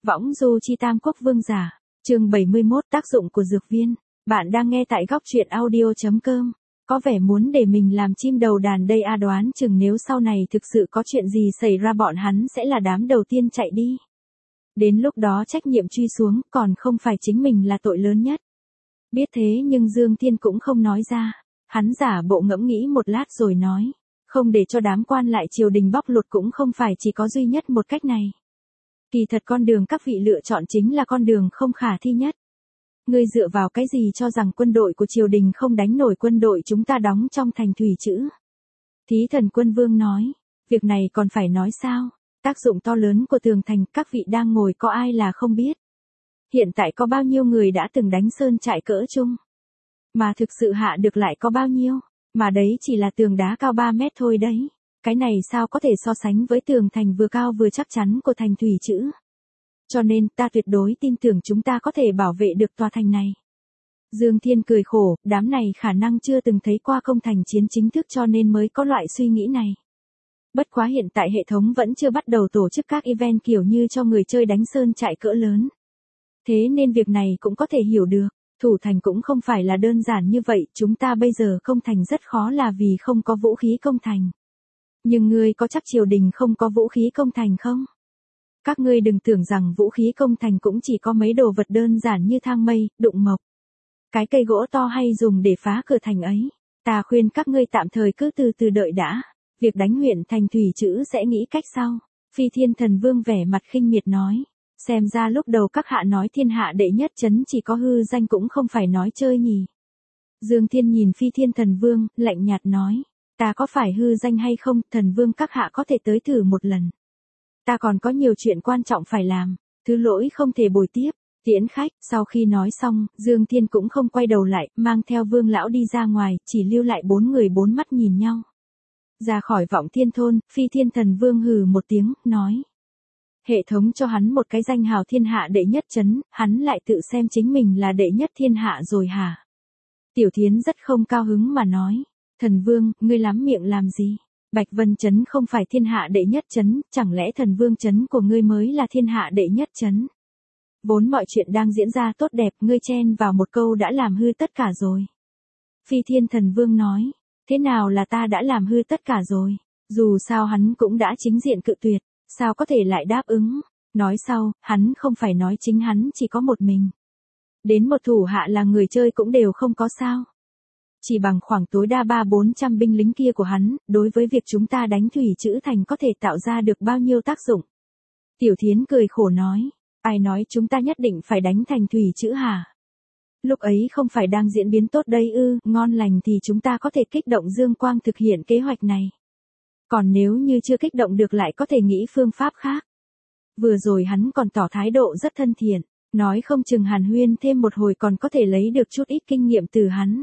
Võng du chi tam quốc vương giả. Chương 71 tác dụng của dược viên. Bạn đang nghe tại góc truyện audio.com. Có vẻ muốn để mình làm chim đầu đàn đây à, đoán chừng nếu sau này thực sự có chuyện gì xảy ra bọn hắn sẽ là đám đầu tiên chạy đi. Đến lúc đó trách nhiệm truy xuống còn không phải chính mình là tội lớn nhất. Biết thế nhưng Dương Thiên cũng không nói ra. Hắn giả bộ ngẫm nghĩ một lát rồi nói. Không để cho đám quan lại triều đình bóc lột cũng không phải chỉ có duy nhất một cách này. Kỳ thật con đường các vị lựa chọn chính là con đường không khả thi nhất. Ngươi dựa vào cái gì cho rằng quân đội của triều đình không đánh nổi quân đội chúng ta đóng trong thành thủy chữ? Thí Thần Quân Vương nói, việc này còn phải nói sao? Tác dụng to lớn của tường thành các vị đang ngồi có ai là không biết. Hiện tại có bao nhiêu người đã từng đánh sơn trại cỡ chung? Mà thực sự hạ được lại có bao nhiêu? Mà đấy chỉ là tường đá cao 3 mét thôi đấy. Cái này sao có thể so sánh với tường thành vừa cao vừa chắc chắn của thành thủy chữ. Cho nên ta tuyệt đối tin tưởng chúng ta có thể bảo vệ được tòa thành này. Dương Thiên cười khổ, đám này khả năng chưa từng thấy qua công thành chiến chính thức cho nên mới có loại suy nghĩ này. Bất quá hiện tại hệ thống vẫn chưa bắt đầu tổ chức các event kiểu như cho người chơi đánh sơn trại cỡ lớn. Thế nên việc này cũng có thể hiểu được. Thủ thành cũng không phải là đơn giản như vậy, chúng ta bây giờ công thành rất khó là vì không có vũ khí công thành. Nhưng ngươi có chắc triều đình không có vũ khí công thành không? Các ngươi đừng tưởng rằng vũ khí công thành cũng chỉ có mấy đồ vật đơn giản như thang mây, đụng mộc. Cái cây gỗ to hay dùng để phá cửa thành ấy. Ta khuyên các ngươi tạm thời cứ từ từ đợi đã. Việc đánh huyện thành thủy chữ sẽ nghĩ cách sau. Phi Thiên Thần Vương vẻ mặt khinh miệt nói. Xem ra lúc đầu các hạ nói thiên hạ đệ nhất trấn chỉ có hư danh cũng không phải nói chơi nhỉ. Dương Thiên nhìn Phi Thiên Thần Vương, lạnh nhạt nói. Ta có phải hư danh hay không, Thần Vương các hạ có thể tới thử một lần. Ta còn có nhiều chuyện quan trọng phải làm, thứ lỗi không thể bồi tiếp, tiễn khách. Sau khi nói xong, Dương Thiên cũng không quay đầu lại, mang theo Vương lão đi ra ngoài, chỉ lưu lại 4 người 4 mắt nhìn nhau. Ra khỏi Vọng Thiên thôn, Phi Thiên Thần Vương hừ một tiếng, nói. Hệ thống cho hắn một cái danh hào thiên hạ đệ nhất trấn, hắn lại tự xem chính mình là đệ nhất thiên hạ rồi hả? Tiểu Thiến rất không cao hứng mà nói. Thần Vương, ngươi lắm miệng làm gì? Bạch Vân trấn không phải thiên hạ đệ nhất trấn, chẳng lẽ Thần Vương trấn của ngươi mới là thiên hạ đệ nhất trấn? Vốn mọi chuyện đang diễn ra tốt đẹp, ngươi chen vào một câu đã làm hư tất cả rồi. Phi Thiên Thần Vương nói, thế nào là ta đã làm hư tất cả rồi? Dù sao hắn cũng đã chính diện cự tuyệt, sao có thể lại đáp ứng? Nói sau, hắn không phải nói chính hắn chỉ có một mình. Đến một thủ hạ là người chơi cũng đều không có sao. Chỉ bằng khoảng tối đa 300-400 binh lính kia của hắn, đối với việc chúng ta đánh thủy chữ thành có thể tạo ra được bao nhiêu tác dụng. Tiểu Thiến cười khổ nói, ai nói chúng ta nhất định phải đánh thành thủy chữ hả? Lúc ấy không phải đang diễn biến tốt đây ư, ngon lành thì chúng ta có thể kích động Dương Quang thực hiện kế hoạch này. Còn nếu như chưa kích động được lại có thể nghĩ phương pháp khác. Vừa rồi hắn còn tỏ thái độ rất thân thiện, nói không chừng hàn huyên thêm một hồi còn có thể lấy được chút ít kinh nghiệm từ hắn.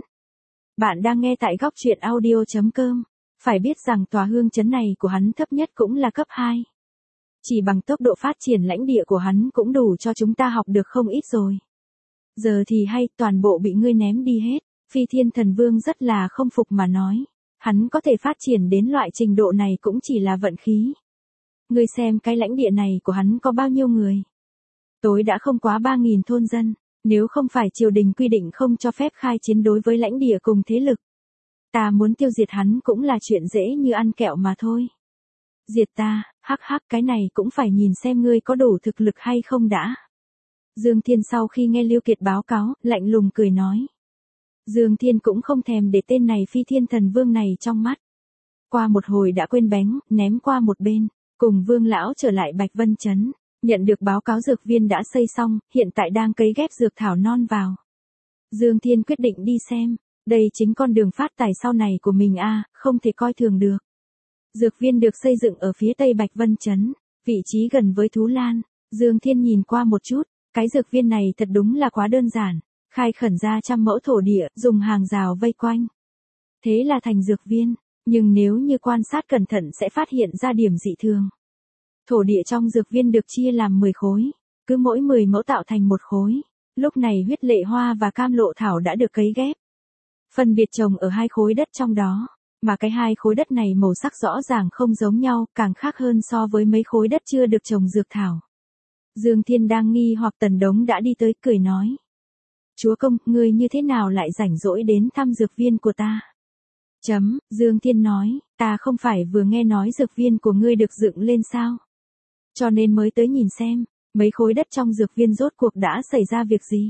Bạn đang nghe tại góc truyện audio.com. Phải biết rằng tòa hương trấn này của hắn thấp nhất cũng là cấp 2. Chỉ bằng tốc độ phát triển lãnh địa của hắn cũng đủ cho chúng ta học được không ít rồi. Giờ thì hay, toàn bộ bị ngươi ném đi hết. Phi Thiên Thần Vương rất là không phục mà nói. Hắn có thể phát triển đến loại trình độ này cũng chỉ là vận khí. Ngươi xem cái lãnh địa này của hắn có bao nhiêu người. Tối đã không quá 3.000 thôn dân. Nếu không phải triều đình quy định không cho phép khai chiến đối với lãnh địa cùng thế lực. Ta muốn tiêu diệt hắn cũng là chuyện dễ như ăn kẹo mà thôi. Diệt ta, hắc hắc, cái này cũng phải nhìn xem ngươi có đủ thực lực hay không đã. Dương Thiên sau khi nghe Lưu Kiệt báo cáo, lạnh lùng cười nói. Dương Thiên cũng không thèm để tên này Phi Thiên Thần Vương này trong mắt. Qua một hồi đã quên bén, ném qua một bên, cùng Vương lão trở lại Bạch Vân trấn. Nhận được báo cáo dược viên đã xây xong, hiện tại đang cấy ghép dược thảo non vào. Dương Thiên quyết định đi xem, đây chính con đường phát tài sau này của mình a, không thể coi thường được. Dược viên được xây dựng ở phía tây Bạch Vân trấn, vị trí gần với Thú Lan. Dương Thiên nhìn qua một chút, cái dược viên này thật đúng là quá đơn giản, khai khẩn ra 100 mẫu thổ địa, dùng hàng rào vây quanh. Thế là thành dược viên, nhưng nếu như quan sát cẩn thận sẽ phát hiện ra điểm dị thường. Thổ địa trong dược viên được chia làm 10 khối, cứ mỗi 10 mẫu tạo thành một khối. Lúc này huyết lệ hoa và cam lộ thảo đã được cấy ghép. Phân biệt trồng ở 2 khối đất trong đó, mà cái 2 khối đất này màu sắc rõ ràng không giống nhau, càng khác hơn so với mấy khối đất chưa được trồng dược thảo. Dương Thiên đang nghi hoặc Tần Đống đã đi tới cười nói. Chúa công, ngươi như thế nào lại rảnh rỗi đến thăm dược viên của ta? Dương Thiên nói, ta không phải vừa nghe nói dược viên của ngươi được dựng lên sao? Cho nên mới tới nhìn xem, mấy khối đất trong dược viên rốt cuộc đã xảy ra việc gì?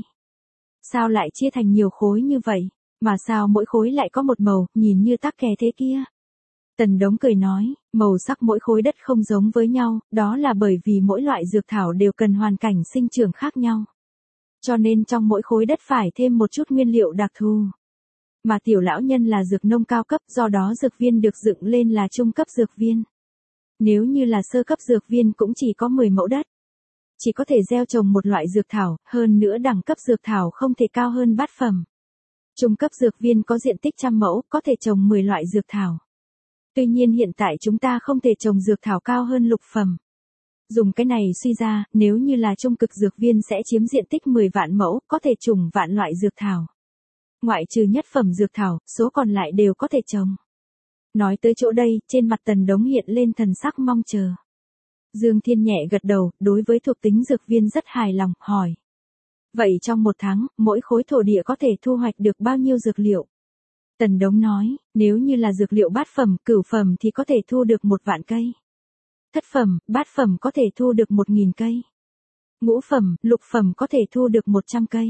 Sao lại chia thành nhiều khối như vậy, mà sao mỗi khối lại có một màu, nhìn như tắc kè thế kia? Tần Đống cười nói, màu sắc mỗi khối đất không giống với nhau, đó là bởi vì mỗi loại dược thảo đều cần hoàn cảnh sinh trưởng khác nhau. Cho nên trong mỗi khối đất phải thêm một chút nguyên liệu đặc thù. Mà tiểu lão nhân là dược nông cao cấp, do đó dược viên được dựng lên là trung cấp dược viên. Nếu như là sơ cấp dược viên cũng chỉ có 10 mẫu đất. Chỉ có thể gieo trồng một loại dược thảo, hơn nữa đẳng cấp dược thảo không thể cao hơn bát phẩm. Trung cấp dược viên có diện tích 100 mẫu, có thể trồng 10 loại dược thảo. Tuy nhiên hiện tại chúng ta không thể trồng dược thảo cao hơn lục phẩm. Dùng cái này suy ra, nếu như là trung cực dược viên sẽ chiếm diện tích 10 vạn mẫu, có thể trồng vạn loại dược thảo. Ngoại trừ nhất phẩm dược thảo, số còn lại đều có thể trồng. Nói tới chỗ đây, trên mặt Tần Đống hiện lên thần sắc mong chờ. Dương Thiên nhẹ gật đầu, đối với thuộc tính dược viên rất hài lòng, hỏi. Vậy trong một tháng, mỗi khối thổ địa có thể thu hoạch được bao nhiêu dược liệu? Tần Đống nói, nếu như là dược liệu bát phẩm, cửu phẩm thì có thể thu được 1 vạn cây. Thất phẩm, bát phẩm có thể thu được 1000 cây. Ngũ phẩm, lục phẩm có thể thu được 100 cây.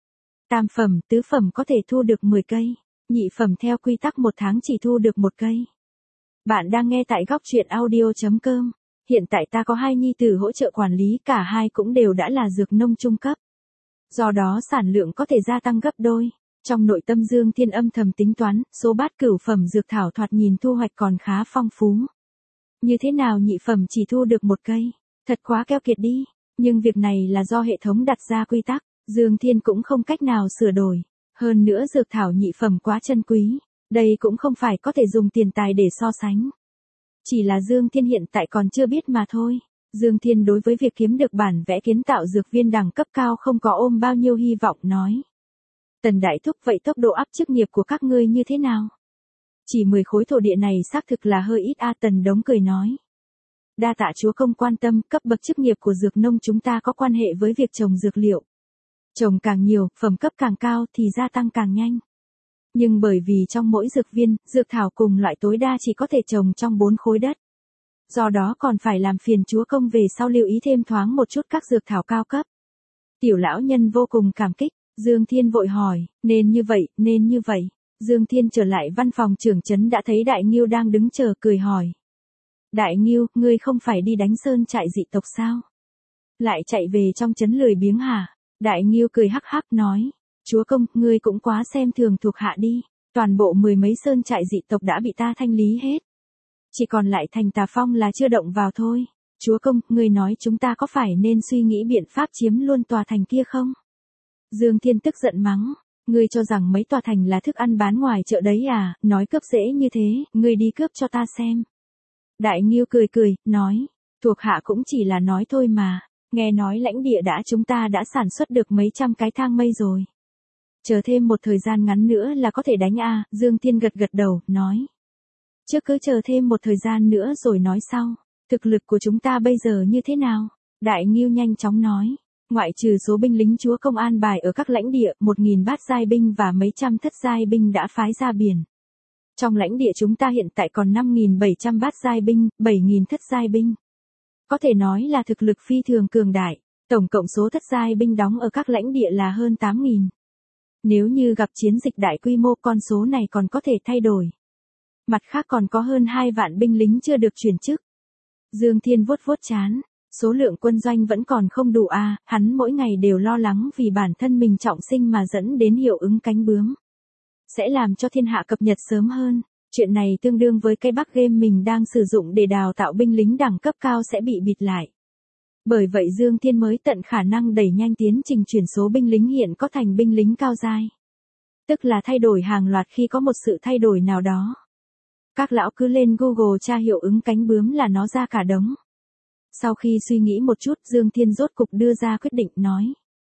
Tam phẩm, tứ phẩm có thể thu được 10 cây. Nhị phẩm theo quy tắc 1 tháng chỉ thu được 1 cây. Bạn đang nghe tại góc truyện audio.com. Hiện tại ta có 2 nhi tử hỗ trợ quản lý, cả hai cũng đều đã là dược nông trung cấp. Do đó sản lượng có thể gia tăng gấp đôi. Trong nội tâm Dương Thiên âm thầm tính toán, số bát cửu phẩm dược thảo thoạt nhìn thu hoạch còn khá phong phú. Như thế nào nhị phẩm chỉ thu được 1 cây? Thật quá keo kiệt đi. Nhưng việc này là do hệ thống đặt ra quy tắc, Dương Thiên cũng không cách nào sửa đổi. Hơn nữa dược thảo nhị phẩm quá chân quý. Đây cũng không phải có thể dùng tiền tài để so sánh. Chỉ là Dương Thiên hiện tại còn chưa biết mà thôi. Dương Thiên đối với việc kiếm được bản vẽ kiến tạo dược viên đẳng cấp cao không có ôm bao nhiêu hy vọng nói. Tần Đại Thúc, vậy tốc độ áp chức nghiệp của các ngươi như thế nào? Chỉ 10 khối thổ địa này xác thực là hơi ít a. Tần Đống cười nói. Đa tạ chúa công quan tâm, cấp bậc chức nghiệp của dược nông chúng ta có quan hệ với việc trồng dược liệu. Trồng càng nhiều, phẩm cấp càng cao thì gia tăng càng nhanh. Nhưng bởi vì trong mỗi dược viên, dược thảo cùng loại tối đa chỉ có thể trồng trong 4 khối đất. Do đó còn phải làm phiền chúa công về sau lưu ý thêm thoáng một chút các dược thảo cao cấp. Tiểu lão nhân vô cùng cảm kích, Dương Thiên vội hỏi, nên như vậy. Dương Thiên trở lại văn phòng trưởng trấn đã thấy Đại Ngưu đang đứng chờ, cười hỏi. Đại Ngưu, ngươi không phải đi đánh sơn trại dị tộc sao? Lại chạy về trong trấn lười biếng hả? Đại Ngưu cười hắc hắc nói. Chúa công, ngươi cũng quá xem thường thuộc hạ đi. Toàn bộ 10 mấy sơn trại dị tộc đã bị ta thanh lý hết. Chỉ còn lại thành Tà Phong là chưa động vào thôi. Chúa công, ngươi nói chúng ta có phải nên suy nghĩ biện pháp chiếm luôn tòa thành kia không? Dương Thiên tức giận mắng. Ngươi cho rằng mấy tòa thành là thức ăn bán ngoài chợ đấy à, nói cướp dễ như thế, ngươi đi cướp cho ta xem. Đại Ngưu cười, nói, thuộc hạ cũng chỉ là nói thôi mà, nghe nói lãnh địa chúng ta đã sản xuất được mấy trăm cái thang mây rồi. Chờ thêm một thời gian ngắn nữa là có thể đánh a. Dương Thiên gật đầu, nói. Trước cứ chờ thêm một thời gian nữa rồi nói sau, thực lực của chúng ta bây giờ như thế nào? Đại Ngưu nhanh chóng nói. Ngoại trừ số binh lính chúa công an bài ở các lãnh địa, 1000 bát giai binh và mấy trăm thất giai binh đã phái ra biển. Trong lãnh địa chúng ta hiện tại còn 5700 bát giai binh, 7000 thất giai binh. Có thể nói là thực lực phi thường cường đại, tổng cộng số thất giai binh đóng ở các lãnh địa là hơn 8000. Nếu như gặp chiến dịch đại quy mô con số này còn có thể thay đổi. Mặt khác còn có hơn 2 vạn binh lính chưa được chuyển chức. Dương Thiên vuốt trán. Số lượng quân doanh vẫn còn không đủ a. Hắn mỗi ngày đều lo lắng vì bản thân mình trọng sinh mà dẫn đến hiệu ứng cánh bướm. Sẽ làm cho thiên hạ cập nhật sớm hơn. Chuyện này tương đương với cái bug game mình đang sử dụng để đào tạo binh lính đẳng cấp cao sẽ bị bịt lại. Bởi vậy Dương Thiên mới tận khả năng đẩy nhanh tiến trình chuyển số binh lính hiện có thành binh lính cao giai. Tức là thay đổi hàng loạt khi có một sự thay đổi nào đó. Các lão cứ lên Google tra hiệu ứng cánh bướm là nó ra cả đống. Sau khi suy nghĩ một chút, Dương Thiên rốt cục đưa ra quyết định nói.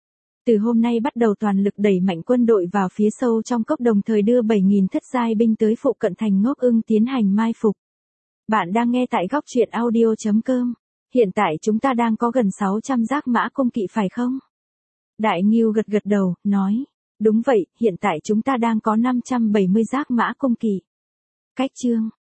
Từ hôm nay bắt đầu toàn lực đẩy mạnh quân đội vào phía sâu trong cốc, đồng thời đưa 7000 thất giai binh tới phụ cận thành Ngốc Ưng tiến hành mai phục. Bạn đang nghe tại góc truyện audio.com. Hiện tại chúng ta đang có gần 600 giác mã cung kỵ phải không? Đại Ngưu gật gật đầu, nói. Đúng vậy, hiện tại chúng ta đang có 570 giác mã cung kỵ. Cách chương